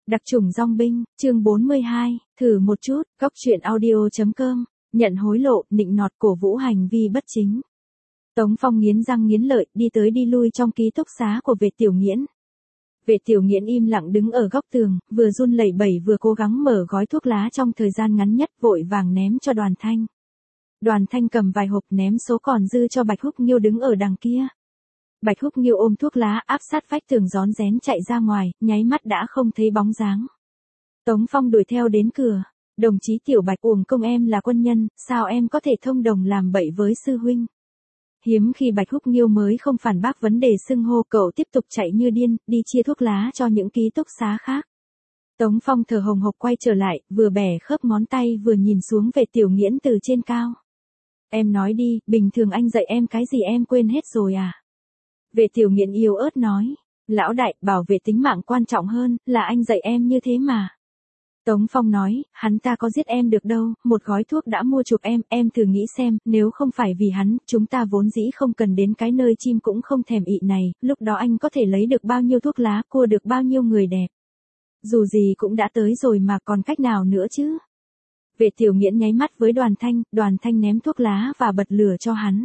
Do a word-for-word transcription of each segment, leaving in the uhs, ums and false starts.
Đặc chủng dong binh, chương bốn mươi hai, thử một chút, góc truyện audio chấm com, nhận hối lộ, nịnh nọt cổ vũ hành vi bất chính. Tống Phong nghiến răng nghiến lợi, đi tới đi lui trong ký túc xá của Vệ Tiểu Nghiễn. Vệ Tiểu Nghiễn im lặng đứng ở góc tường, vừa run lẩy bẩy vừa cố gắng mở gói thuốc lá trong thời gian ngắn nhất, vội vàng ném cho Đoàn Thanh. Đoàn Thanh cầm vài hộp ném số còn dư cho Bạch Húc Nghiêu đứng ở đằng kia. Bạch Húc Nghiêu ôm thuốc lá áp sát vách tường rón rén chạy ra ngoài, nháy mắt đã không thấy bóng dáng. Tống Phong đuổi theo đến cửa. Đồng chí Tiểu Bạch, uổng công em là quân nhân, sao em có thể thông đồng làm bậy với sư huynh? Hiếm khi Bạch Húc Nghiêu mới không phản bác vấn đề xưng hô, cậu tiếp tục chạy như điên, đi chia thuốc lá cho những ký túc xá khác. Tống Phong thở hồng hộc quay trở lại, vừa bẻ khớp ngón tay vừa nhìn xuống Vệ Tiểu Nghiễn từ trên cao. Em nói đi, bình thường anh dạy em cái gì em quên hết rồi à? Vệ Tiểu Nghiễn yếu ớt nói, lão đại, bảo vệ tính mạng quan trọng hơn, là anh dạy em như thế mà. Tống Phong nói, hắn ta có giết em được đâu, một gói thuốc đã mua chuộc em, em thử nghĩ xem, nếu không phải vì hắn, chúng ta vốn dĩ không cần đến cái nơi chim cũng không thèm ị này, lúc đó anh có thể lấy được bao nhiêu thuốc lá, cua được bao nhiêu người đẹp. Dù gì cũng đã tới rồi mà còn cách nào nữa chứ. Vệ Tiểu Nghiễn nháy mắt với Đoàn Thanh, Đoàn Thanh ném thuốc lá và bật lửa cho hắn.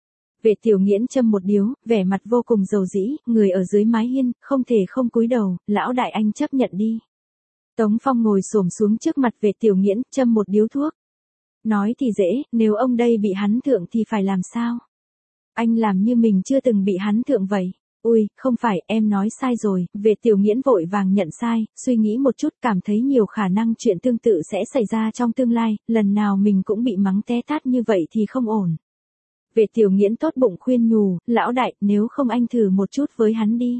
Vệ Tiểu Nghiễn châm một điếu, vẻ mặt vô cùng dầu dĩ, người ở dưới mái hiên, không thể không cúi đầu, lão đại anh chấp nhận đi. Tống Phong ngồi xổm xuống trước mặt Vệ Tiểu Nghiễn, châm một điếu thuốc. Nói thì dễ, nếu ông đây bị hắn thượng thì phải làm sao? Anh làm như mình chưa từng bị hắn thượng vậy. Ui, không phải, em nói sai rồi. Vệ Tiểu Nghiễn vội vàng nhận sai, suy nghĩ một chút, cảm thấy nhiều khả năng chuyện tương tự sẽ xảy ra trong tương lai, lần nào mình cũng bị mắng té tát như vậy thì không ổn. Vệ Tiểu Nghiễn tốt bụng khuyên nhủ, lão đại, nếu không anh thử một chút với hắn đi.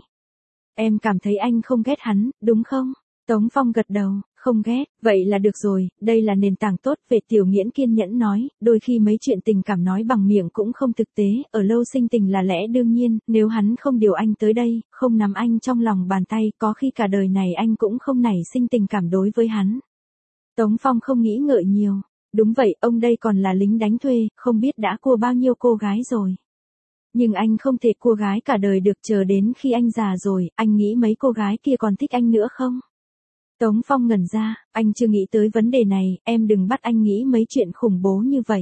Em cảm thấy anh không ghét hắn, đúng không? Tống Phong gật đầu, không ghét, vậy là được rồi, đây là nền tảng tốt. Vệ Tiểu Nghiễn kiên nhẫn nói, đôi khi mấy chuyện tình cảm nói bằng miệng cũng không thực tế, ở lâu sinh tình là lẽ đương nhiên, nếu hắn không điều anh tới đây, không nắm anh trong lòng bàn tay, có khi cả đời này anh cũng không nảy sinh tình cảm đối với hắn. Tống Phong không nghĩ ngợi nhiều. Đúng vậy, ông đây còn là lính đánh thuê, không biết đã cua bao nhiêu cô gái rồi. Nhưng anh không thể cua gái cả đời được, chờ đến khi anh già rồi, anh nghĩ mấy cô gái kia còn thích anh nữa không? Tống Phong ngẩn ra, anh chưa nghĩ tới vấn đề này, em đừng bắt anh nghĩ mấy chuyện khủng bố như vậy.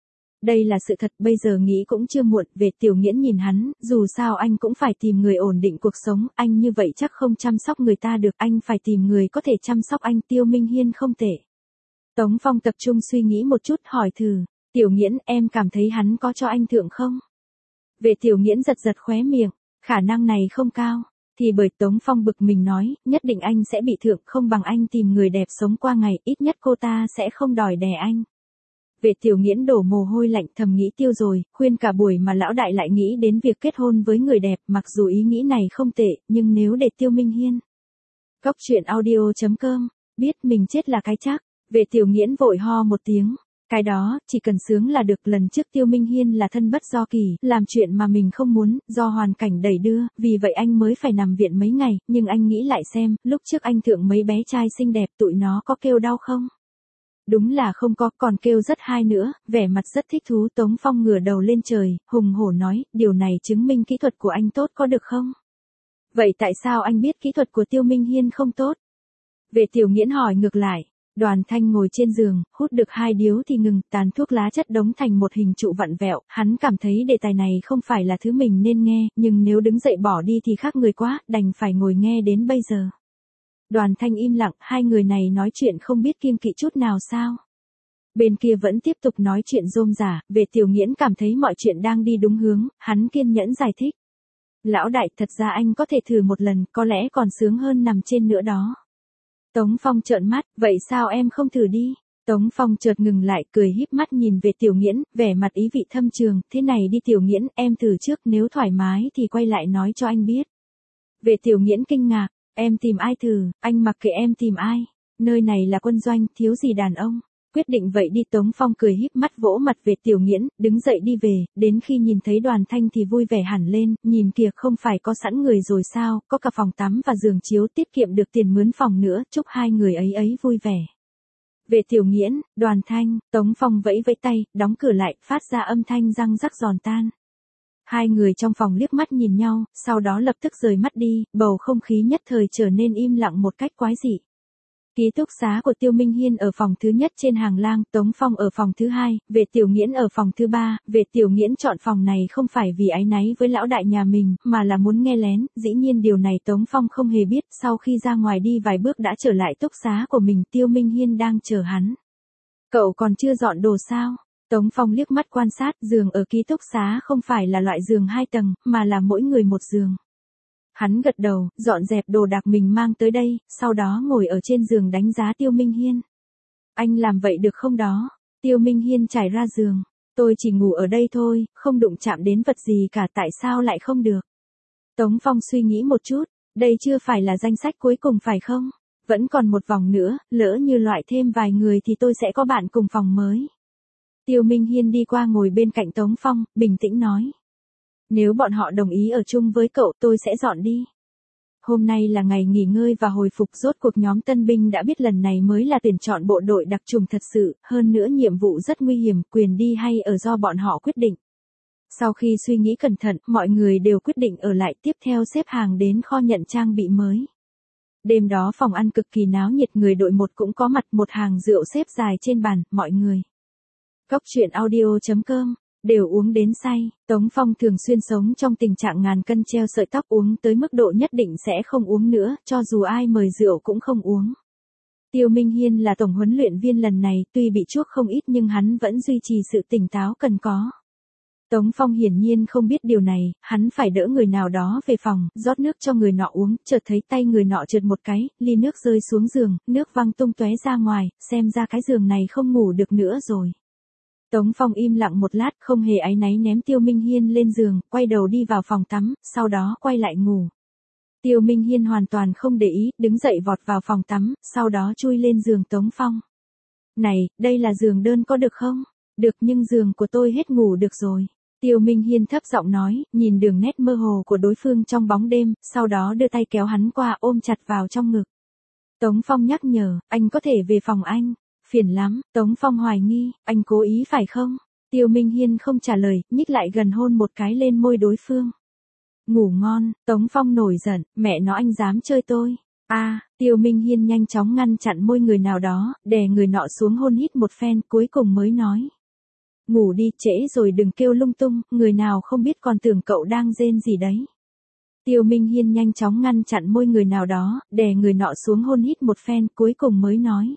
Đây là sự thật, bây giờ nghĩ cũng chưa muộn. Vệ Tiểu Nghiễn nhìn hắn, dù sao anh cũng phải tìm người ổn định cuộc sống, anh như vậy chắc không chăm sóc người ta được, anh phải tìm người có thể chăm sóc anh. Tiêu Minh Hiên không tệ. Tống Phong tập trung suy nghĩ một chút, hỏi thử, Tiểu Nghiễn, em cảm thấy hắn có cho anh thượng không? Vệ Tiểu Nghiễn giật giật khóe miệng, khả năng này không cao. Thì bởi Tống Phong bực mình nói, nhất định anh sẽ bị thượng, không bằng anh tìm người đẹp sống qua ngày, ít nhất cô ta sẽ không đòi đè anh. Vệ Tiểu Nghiễn đổ mồ hôi lạnh, thầm nghĩ tiêu rồi, khuyên cả buổi mà lão đại lại nghĩ đến việc kết hôn với người đẹp, mặc dù ý nghĩ này không tệ, nhưng nếu để Tiêu Minh Hiên. Góc truyện audio chấm com, biết mình chết là cái chắc. Vệ Tiểu Nghiễn vội ho một tiếng, cái đó, chỉ cần sướng là được. Lần trước Tiêu Minh Hiên là thân bất do kỳ, làm chuyện mà mình không muốn, do hoàn cảnh đẩy đưa, vì vậy anh mới phải nằm viện mấy ngày, nhưng anh nghĩ lại xem, lúc trước anh thượng mấy bé trai xinh đẹp, tụi nó có kêu đau không? Đúng là không có, còn kêu rất hay nữa, vẻ mặt rất thích thú. Tống Phong ngửa đầu lên trời, hùng hổ nói, điều này chứng minh kỹ thuật của anh tốt có được không? Vậy tại sao anh biết kỹ thuật của Tiêu Minh Hiên không tốt? Vệ Tiểu Nghiễn hỏi ngược lại. Đoàn Thanh ngồi trên giường, hút được hai điếu thì ngừng, tàn thuốc lá chất đống thành một hình trụ vặn vẹo, hắn cảm thấy đề tài này không phải là thứ mình nên nghe, nhưng nếu đứng dậy bỏ đi thì khác người quá, đành phải ngồi nghe đến bây giờ. Đoàn Thanh im lặng, hai người này nói chuyện không biết kiêng kỵ chút nào sao. Bên kia vẫn tiếp tục nói chuyện rôm rả. Vệ Tiểu Nghiễn cảm thấy mọi chuyện đang đi đúng hướng, hắn kiên nhẫn giải thích. Lão đại, thật ra anh có thể thử một lần, có lẽ còn sướng hơn nằm trên nữa đó. Tống Phong trợn mắt, vậy sao em không thử đi? Tống Phong chợt ngừng lại, cười híp mắt nhìn về Tiểu Nghiễn, vẻ mặt ý vị thâm trường, thế này đi Tiểu Nghiễn, em thử trước, nếu thoải mái thì quay lại nói cho anh biết. Vệ Tiểu Nghiễn kinh ngạc, em tìm ai thử? Anh mặc kệ em tìm ai, nơi này là quân doanh, thiếu gì đàn ông. Quyết định vậy đi. Tống Phong cười híp mắt vỗ mặt Vệ Tiểu Nghiễn, đứng dậy đi về, đến khi nhìn thấy Đoàn Thanh thì vui vẻ hẳn lên, nhìn kìa, không phải có sẵn người rồi sao, có cả phòng tắm và giường chiếu, tiết kiệm được tiền mướn phòng nữa, chúc hai người ấy ấy vui vẻ. Vệ Tiểu Nghiễn, Đoàn Thanh, Tống Phong vẫy vẫy tay, đóng cửa lại, phát ra âm thanh răng rắc giòn tan. Hai người trong phòng liếc mắt nhìn nhau, sau đó lập tức rời mắt đi, bầu không khí nhất thời trở nên im lặng một cách quái dị. Ký túc xá của Tiêu Minh Hiên ở phòng thứ nhất trên hàng lang, Tống Phong ở phòng thứ hai, Vệ Tiểu Nghiễn ở phòng thứ ba. Vệ Tiểu Nghiễn chọn phòng này không phải vì áy náy với lão đại nhà mình, mà là muốn nghe lén. Dĩ nhiên điều này Tống Phong không hề biết. Sau khi ra ngoài đi vài bước đã trở lại túc xá của mình, Tiêu Minh Hiên đang chờ hắn. Cậu còn chưa dọn đồ sao? Tống Phong liếc mắt quan sát, giường ở ký túc xá không phải là loại giường hai tầng, mà là mỗi người một giường. Hắn gật đầu, dọn dẹp đồ đạc mình mang tới đây, sau đó ngồi ở trên giường đánh giá Tiêu Minh Hiên. Anh làm vậy được không đó? Tiêu Minh Hiên trải ra giường. Tôi chỉ ngủ ở đây thôi, không đụng chạm đến vật gì cả, tại sao lại không được? Tống Phong suy nghĩ một chút, đây chưa phải là danh sách cuối cùng phải không? Vẫn còn một vòng nữa, lỡ như loại thêm vài người thì tôi sẽ có bạn cùng phòng mới. Tiêu Minh Hiên đi qua ngồi bên cạnh Tống Phong, bình tĩnh nói. Nếu bọn họ đồng ý ở chung với cậu tôi sẽ dọn đi. Hôm nay là ngày nghỉ ngơi và hồi phục, rốt cuộc nhóm tân binh đã biết lần này mới là tuyển chọn bộ đội đặc trùng thật sự, hơn nữa nhiệm vụ rất nguy hiểm, quyền đi hay ở do bọn họ quyết định. Sau khi suy nghĩ cẩn thận, mọi người đều quyết định ở lại, tiếp theo xếp hàng đến kho nhận trang bị mới. Đêm đó phòng ăn cực kỳ náo nhiệt, người đội một cũng có mặt, một hàng rượu xếp dài trên bàn, mọi người. Cốc truyện audio chấm com đều uống đến say. Tống Phong thường xuyên sống trong tình trạng ngàn cân treo sợi tóc, uống tới mức độ nhất định sẽ không uống nữa, cho dù ai mời rượu cũng không uống. Tiêu Minh Hiên là tổng huấn luyện viên lần này, tuy bị chuốc không ít nhưng hắn vẫn duy trì sự tỉnh táo cần có. Tống Phong hiển nhiên không biết điều này, hắn phải đỡ người nào đó về phòng, rót nước cho người nọ uống, chợt thấy tay người nọ trượt một cái, ly nước rơi xuống giường, nước văng tung tóe ra ngoài, xem ra cái giường này không ngủ được nữa rồi. Tống Phong im lặng một lát, không hề áy náy ném Tiêu Minh Hiên lên giường, quay đầu đi vào phòng tắm, sau đó quay lại ngủ. Tiêu Minh Hiên hoàn toàn không để ý, đứng dậy vọt vào phòng tắm, sau đó chui lên giường Tống Phong. Này, đây là giường đơn có được không? Được, nhưng giường của tôi hết ngủ được rồi. Tiêu Minh Hiên thấp giọng nói, nhìn đường nét mơ hồ của đối phương trong bóng đêm, sau đó đưa tay kéo hắn qua ôm chặt vào trong ngực. Tống Phong nhắc nhở, anh có thể về phòng anh. Phiền lắm, Tống Phong hoài nghi, anh cố ý phải không? Tiêu Minh Hiên không trả lời, nhích lại gần hôn một cái lên môi đối phương. Ngủ ngon, Tống Phong nổi giận, mẹ nó anh dám chơi tôi. A, à, Tiêu Minh Hiên nhanh chóng ngăn chặn môi người nào đó, đè người nọ xuống hôn hít một phen, cuối cùng mới nói. Ngủ đi, trễ rồi đừng kêu lung tung, người nào không biết còn tưởng cậu đang rên gì đấy. Tiêu Minh Hiên nhanh chóng ngăn chặn môi người nào đó, đè người nọ xuống hôn hít một phen, cuối cùng mới nói.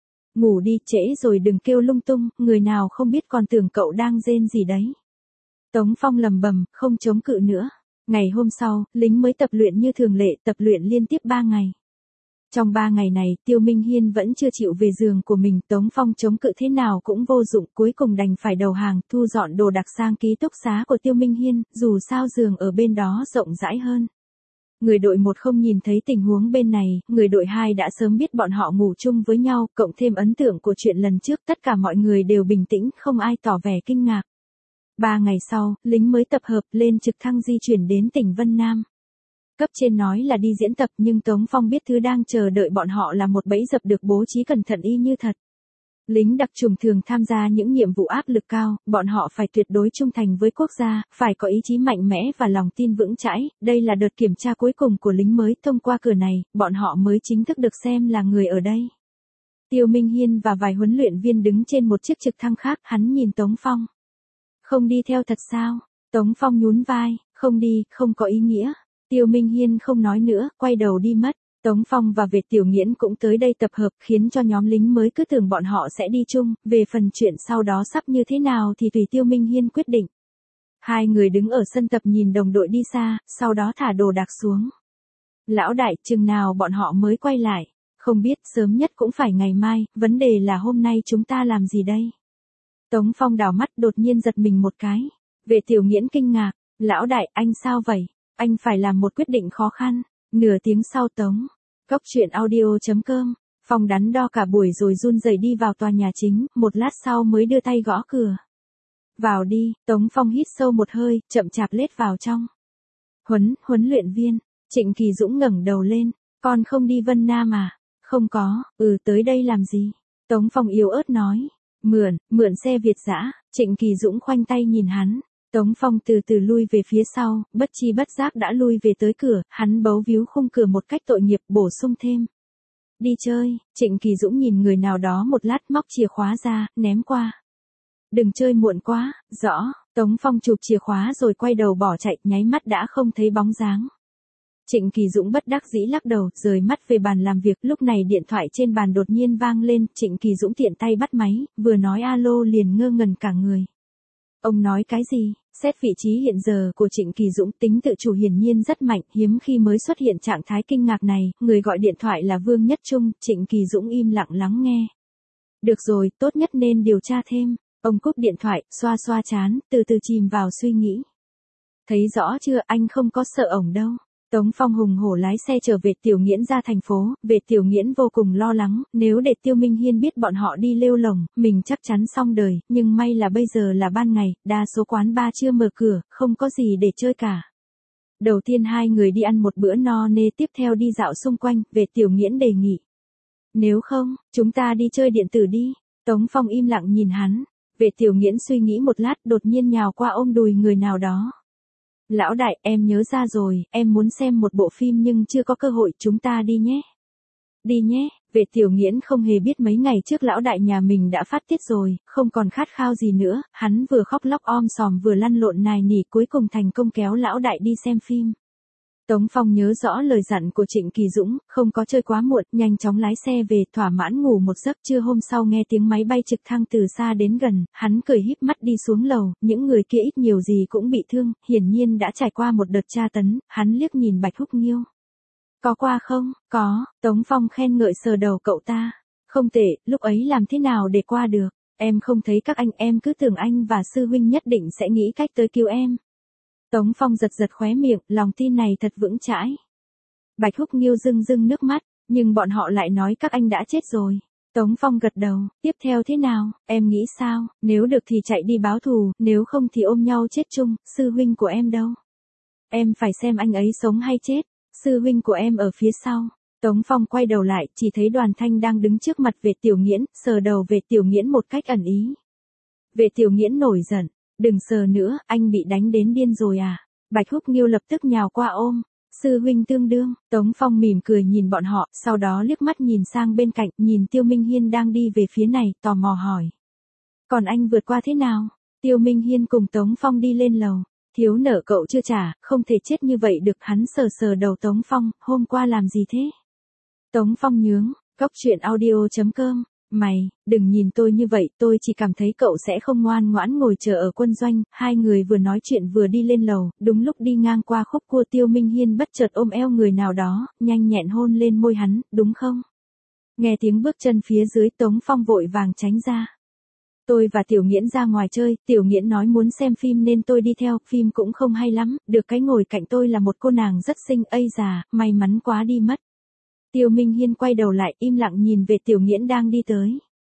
Ngủ đi, trễ rồi đừng kêu lung tung, người nào không biết còn tưởng cậu đang rên gì đấy. Tống Phong lầm bầm, không chống cự nữa. Ngày hôm sau, lính mới tập luyện như thường lệ, tập luyện liên tiếp ba ngày. Trong ba ngày này, Tiêu Minh Hiên vẫn chưa chịu về giường của mình, Tống Phong chống cự thế nào cũng vô dụng, cuối cùng đành phải đầu hàng, thu dọn đồ đạc sang ký túc xá của Tiêu Minh Hiên, dù sao giường ở bên đó rộng rãi hơn. Người đội một không nhìn thấy tình huống bên này, người đội hai đã sớm biết bọn họ ngủ chung với nhau, cộng thêm ấn tượng của chuyện lần trước, tất cả mọi người đều bình tĩnh, không ai tỏ vẻ kinh ngạc. Ba ngày sau, lính mới tập hợp lên trực thăng di chuyển đến tỉnh Vân Nam. Cấp trên nói là đi diễn tập nhưng Tống Phong biết thứ đang chờ đợi bọn họ là một bẫy dập được bố trí cẩn thận y như thật. Lính đặc trùng thường tham gia những nhiệm vụ áp lực cao, bọn họ phải tuyệt đối trung thành với quốc gia, phải có ý chí mạnh mẽ và lòng tin vững chãi. Đây là đợt kiểm tra cuối cùng của lính mới, thông qua cửa này, bọn họ mới chính thức được xem là người ở đây. Tiêu Minh Hiên và vài huấn luyện viên đứng trên một chiếc trực thăng khác, hắn nhìn Tống Phong. Không đi theo thật sao? Tống Phong nhún vai, không đi, không có ý nghĩa. Tiêu Minh Hiên không nói nữa, quay đầu đi mất. Tống Phong và Vệ Tiểu Nghiễn cũng tới đây tập hợp, khiến cho nhóm lính mới cứ tưởng bọn họ sẽ đi chung, về phần chuyện sau đó sắp như thế nào thì tùy Tiêu Minh Hiên quyết định. Hai người đứng ở sân tập nhìn đồng đội đi xa, sau đó thả đồ đạc xuống. Lão đại, chừng nào bọn họ mới quay lại? Không biết, sớm nhất cũng phải ngày mai, vấn đề là hôm nay chúng ta làm gì đây? Tống Phong đảo mắt đột nhiên giật mình một cái. Vệ Tiểu Nghiễn kinh ngạc, lão đại, anh sao vậy? Anh phải làm một quyết định khó khăn. Nửa tiếng sau Tống. Cốc truyện audio chấm com. Phong đắn đo cả buổi rồi run rẩy đi vào tòa nhà chính, một lát sau mới đưa tay gõ cửa. Vào đi, Tống Phong hít sâu một hơi, chậm chạp lết vào trong. Huấn, huấn luyện viên. Trịnh Kỳ Dũng ngẩng đầu lên. Con không đi Vân Nam à? Không có, ừ tới đây làm gì? Tống Phong yếu ớt nói. Mượn, mượn xe Việt dã. Trịnh Kỳ Dũng khoanh tay nhìn hắn. Tống Phong từ từ lui về phía sau, bất chi bất giác đã lui về tới cửa, hắn bấu víu khung cửa một cách tội nghiệp, bổ sung thêm. Đi chơi, Trịnh Kỳ Dũng nhìn người nào đó một lát móc chìa khóa ra, ném qua. Đừng chơi muộn quá, rõ, Tống Phong chụp chìa khóa rồi quay đầu bỏ chạy, nháy mắt đã không thấy bóng dáng. Trịnh Kỳ Dũng bất đắc dĩ lắc đầu, rời mắt về bàn làm việc, lúc này điện thoại trên bàn đột nhiên vang lên, Trịnh Kỳ Dũng tiện tay bắt máy, vừa nói alo liền ngơ ngẩn cả người. Ông nói cái gì? Xét vị trí hiện giờ của Trịnh Kỳ Dũng, tính tự chủ hiển nhiên rất mạnh, hiếm khi mới xuất hiện trạng thái kinh ngạc này, người gọi điện thoại là Vương Nhất Trung, Trịnh Kỳ Dũng im lặng lắng nghe. Được rồi, tốt nhất nên điều tra thêm. Ông cúp điện thoại, xoa xoa trán, từ từ chìm vào suy nghĩ. Thấy rõ chưa, anh không có sợ ổng đâu. Tống Phong hùng hổ lái xe trở về Tiểu Nghiễn ra thành phố, về Tiểu Nghiễn vô cùng lo lắng, nếu để Tiêu Minh Hiên biết bọn họ đi lêu lổng, mình chắc chắn xong đời, nhưng may là bây giờ là ban ngày, đa số quán bar chưa mở cửa, không có gì để chơi cả. Đầu tiên hai người đi ăn một bữa no nê, tiếp theo đi dạo xung quanh, về Tiểu Nghiễn đề nghị. Nếu không, chúng ta đi chơi điện tử đi. Tống Phong im lặng nhìn hắn, về Tiểu Nghiễn suy nghĩ một lát, đột nhiên nhào qua ôm đùi người nào đó. Lão đại, em nhớ ra rồi, em muốn xem một bộ phim nhưng chưa có cơ hội, chúng ta đi nhé. Đi nhé, về Tiểu Nghiễn không hề biết mấy ngày trước lão đại nhà mình đã phát tiết rồi, không còn khát khao gì nữa, hắn vừa khóc lóc om sòm vừa lăn lộn nài nỉ, cuối cùng thành công kéo lão đại đi xem phim. Tống Phong nhớ rõ lời dặn của Trịnh Kỳ Dũng, không có chơi quá muộn, nhanh chóng lái xe về, thỏa mãn ngủ một giấc. Trưa hôm sau nghe tiếng máy bay trực thăng từ xa đến gần, hắn cười híp mắt đi xuống lầu, những người kia ít nhiều gì cũng bị thương, hiển nhiên đã trải qua một đợt tra tấn, hắn liếc nhìn Bạch Húc Nghiêu. Có qua không? Có, Tống Phong khen ngợi sờ đầu cậu ta. Không tệ, lúc ấy làm thế nào để qua được? Em không thấy các anh, em cứ tưởng anh và sư huynh nhất định sẽ nghĩ cách tới cứu em. Tống Phong giật giật khóe miệng, lòng tin này thật vững chãi. Bạch Húc Nghiêu rưng rưng nước mắt, nhưng bọn họ lại nói các anh đã chết rồi. Tống Phong gật đầu, tiếp theo thế nào, em nghĩ sao, nếu được thì chạy đi báo thù, nếu không thì ôm nhau chết chung, sư huynh của em đâu? Em phải xem anh ấy sống hay chết, sư huynh của em ở phía sau. Tống Phong quay đầu lại, chỉ thấy Đoàn Thanh đang đứng trước mặt về Tiểu Nghiễn, sờ đầu về Tiểu Nghiễn một cách ẩn ý. Về Tiểu Nghiễn nổi giận. Đừng sờ nữa, anh bị đánh đến điên rồi à? Bạch Húc Nghiêu lập tức nhào qua ôm. Sư huynh tương đương, Tống Phong mỉm cười nhìn bọn họ, sau đó liếc mắt nhìn sang bên cạnh, nhìn Tiêu Minh Hiên đang đi về phía này, tò mò hỏi. Còn anh vượt qua thế nào? Tiêu Minh Hiên cùng Tống Phong đi lên lầu. Thiếu nợ cậu chưa trả, không thể chết như vậy được, hắn sờ sờ đầu Tống Phong, hôm qua làm gì thế? Tống Phong nhướng, góc truyện audio chấm com. Mày, đừng nhìn tôi như vậy, tôi chỉ cảm thấy cậu sẽ không ngoan ngoãn ngồi chờ ở quân doanh. Hai người vừa nói chuyện vừa đi lên lầu, đúng lúc đi ngang qua khúc cua Tiêu Minh Hiên bất chợt ôm eo người nào đó, nhanh nhẹn hôn lên môi hắn, đúng không? Nghe tiếng bước chân phía dưới, Tống Phong vội vàng tránh ra. Tôi và Tiểu Nghiễn ra ngoài chơi, Tiểu Nghiễn nói muốn xem phim nên tôi đi theo, phim cũng không hay lắm, được cái ngồi cạnh tôi là một cô nàng rất xinh, ây già, may mắn quá đi mất. Tiêu Minh Hiên quay đầu lại, im lặng nhìn về Tiểu Nghiễn đang đi tới.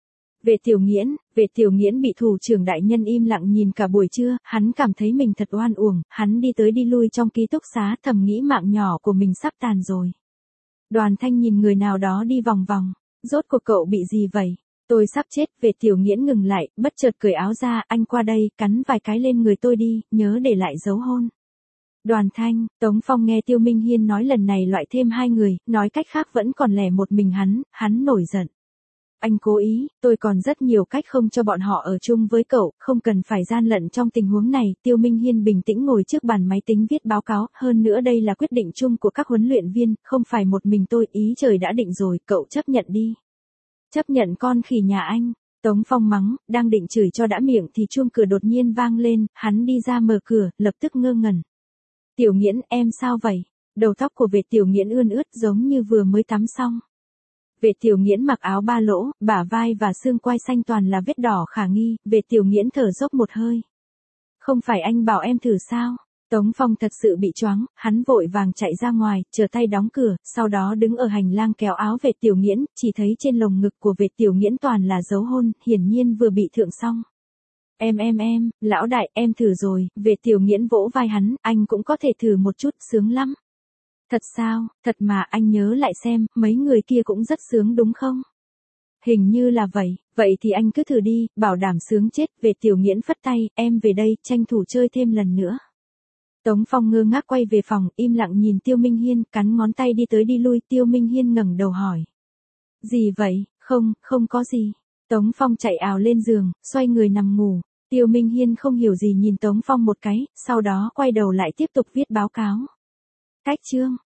Về Tiểu Nghiễn, về Tiểu Nghiễn bị thủ trưởng đại nhân im lặng nhìn cả buổi trưa, hắn cảm thấy mình thật oan uổng, hắn đi tới đi lui trong ký túc xá, thầm nghĩ mạng nhỏ của mình sắp tàn rồi. Đoàn Thanh nhìn người nào đó đi vòng vòng, rốt cuộc cậu bị gì vậy? Tôi sắp chết, về Tiểu Nghiễn ngừng lại, bất chợt cởi áo ra, anh qua đây, cắn vài cái lên người tôi đi, nhớ để lại dấu hôn. Đoàn Thanh, Tống Phong nghe Tiêu Minh Hiên nói lần này loại thêm hai người, nói cách khác vẫn còn lẻ một mình hắn, hắn nổi giận. Anh cố ý, tôi còn rất nhiều cách không cho bọn họ ở chung với cậu, không cần phải gian lận trong tình huống này. Tiêu Minh Hiên bình tĩnh ngồi trước bàn máy tính viết báo cáo, hơn nữa đây là quyết định chung của các huấn luyện viên, không phải một mình tôi, ý trời đã định rồi, cậu chấp nhận đi. Chấp nhận con khỉ nhà anh. Tống Phong mắng, đang định chửi cho đã miệng thì chuông cửa đột nhiên vang lên, hắn đi ra mở cửa, lập tức ngơ ngẩn. Tiểu Nghiễn, em sao vậy? Đầu tóc của Vệ Tiểu Nghiễn ươn ướt giống như vừa mới tắm xong. Vệ Tiểu Nghiễn mặc áo ba lỗ, bả vai và xương quai xanh toàn là vết đỏ khả nghi, Vệ Tiểu Nghiễn thở dốc một hơi. Không phải anh bảo em thử sao? Tống Phong thật sự bị choáng, hắn vội vàng chạy ra ngoài, chờ tay đóng cửa, sau đó đứng ở hành lang kéo áo Vệ Tiểu Nghiễn, chỉ thấy trên lồng ngực của Vệ Tiểu Nghiễn toàn là dấu hôn, hiển nhiên vừa bị thượng xong. Em em em, lão đại, em thử rồi, Vệ Tiểu Nghiễn vỗ vai hắn, anh cũng có thể thử một chút, sướng lắm. Thật sao, thật mà, anh nhớ lại xem, mấy người kia cũng rất sướng đúng không? Hình như là vậy, vậy thì anh cứ thử đi, bảo đảm sướng chết. Vệ Tiểu Nghiễn phất tay, em về đây, tranh thủ chơi thêm lần nữa. Tống Phong ngơ ngác quay về phòng, im lặng nhìn Tiêu Minh Hiên, cắn ngón tay đi tới đi lui. Tiêu Minh Hiên ngẩng đầu hỏi. Gì vậy, không, không có gì. Tống Phong chạy ào lên giường, xoay người nằm ngủ. Tiêu Minh Hiên không hiểu gì nhìn Tống Phong một cái, sau đó quay đầu lại tiếp tục viết báo cáo. Cách chương.